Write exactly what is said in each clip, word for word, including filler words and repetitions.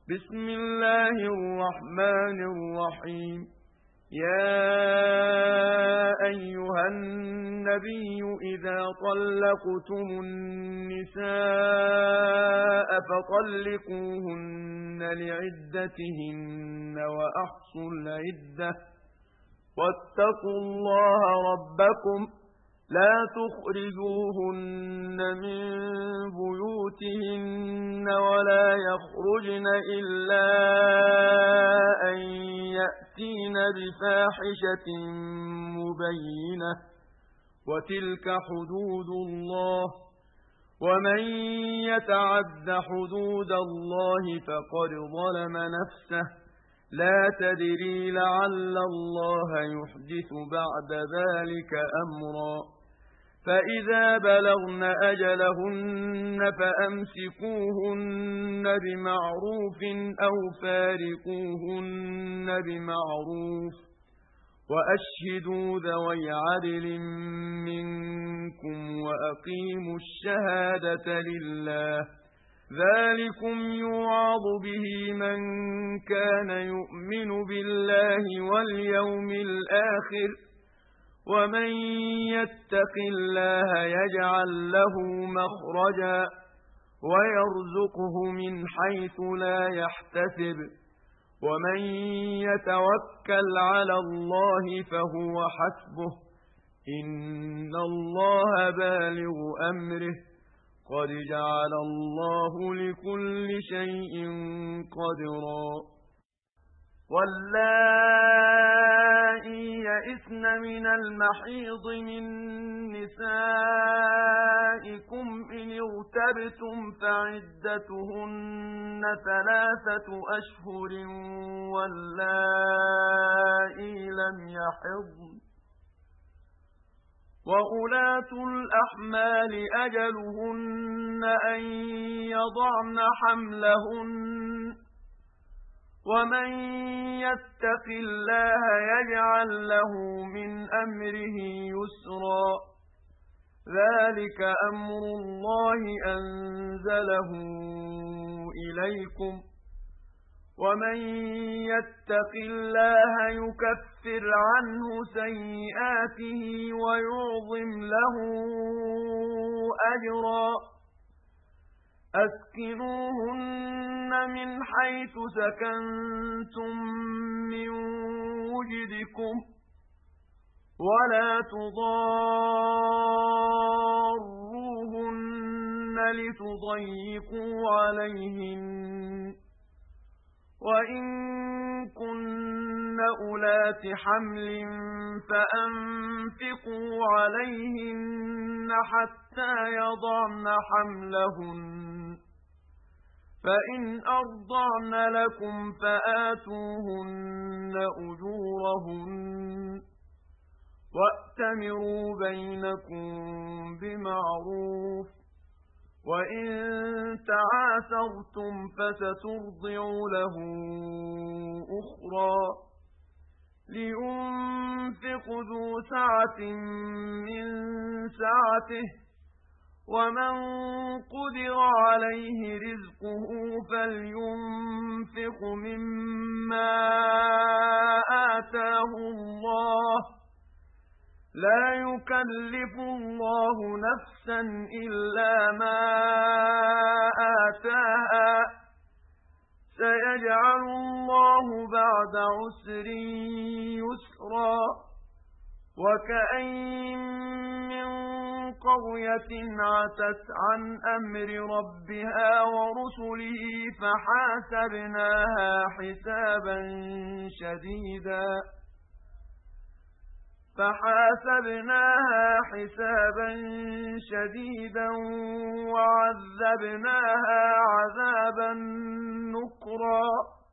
بسم الله الرحمن الرحيم. يا أيها النبي إذا طلقتم النساء فطلقوهن لعدتهن وأحصوا العدة واتقوا الله ربكم لا تخرجوهن من بيوتهن ولا يخرجن إلا أن يأتين بفاحشة مبينة وتلك حدود الله ومن يتعد حدود الله فقد ظلم نفسه لا تدري لعل الله يحدث بعد ذلك أمرا فإذا بلغن أجلهن فأمسكوهن بمعروف أو فارقوهن بمعروف وأشهدوا ذوي عدل منكم وأقيموا الشهادة لله ذلكم يوعظ به من كان يؤمن بالله واليوم الآخر ومن يتق الله يجعل له مخرجا ويرزقه من حيث لا يحتسب ومن يتوكل على الله فهو حسبه إن الله بالغ أمره قد جعل الله لكل شيء قدرا واللائي يئسن من المحيض من نسائكم إن ارتبتم فعدتهن ثلاثة أشهر واللائي لم يحضن وأولاة الأحمال أجلهن أن يضعن حملهن ومن يتق الله يجعل له من أمره يسرا ذلك أمر الله أنزله إليكم ومن يتق الله يكفر عنه سيئاته ويعظم له أجرا أسكنوهن من حيث سكنتم من وجدكم ولا تضاروهن لتضيقوا عليهن وإن كن أولات حمل فأنفقوا عليهن حتى يضعن حملهن فإن أرضعن لكم فآتوهن أجورهن وأتمروا بينكم بمعروف وإن تعاثرتم فسترضع له أخرى لينفق ذو سعة من سعته ومن قدر عليه رزقه فلينفق مما آتاه الله لا يكلف الله نفسا إلا ما آتاها سيجعل الله بعد عسر يسرا وكأين من قرية عتت عن أمر ربها ورسله فحاسبناها حسابا شديدا فحاسبناها حسابا شديدا وعذبناها عذابا نكرا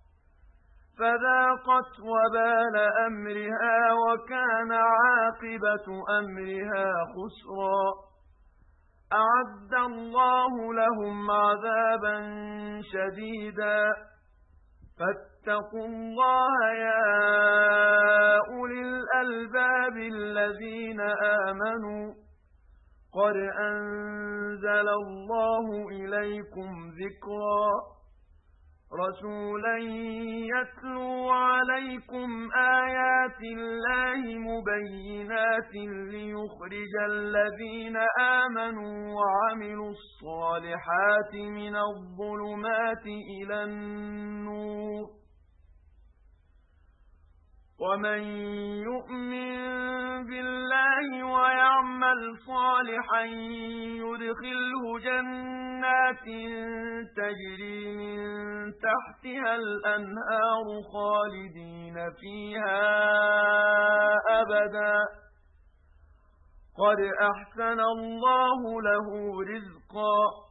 فذاقت وبال أمرها وكان عاقبة أمرها خسرا أعد الله لهم عذابا شديدا فاتقوا الله يا أولي الألباب الذين آمنوا قد أنزل الله إليكم ذكرا رسولا يتلو عليكم آيات الله مبينات ليخرج الذين آمنوا وعملوا الصالحات من الظلمات إلى النور ومن يؤمن بالله ويعمل صالحا يدخله جنات تجري من تحتها الأنهار خالدين فيها أبدا قد أحسن الله له رزقا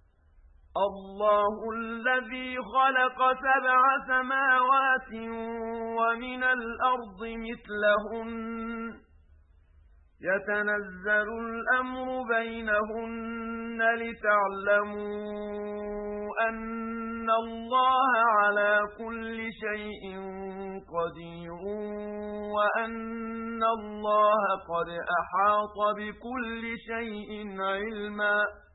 الله الذي خلق سبع سماوات ومن الأرض مثلهن يتنزل الأمر بينهن لتعلموا أن الله على كل شيء قدير وأن الله قد أحاط بكل شيء علما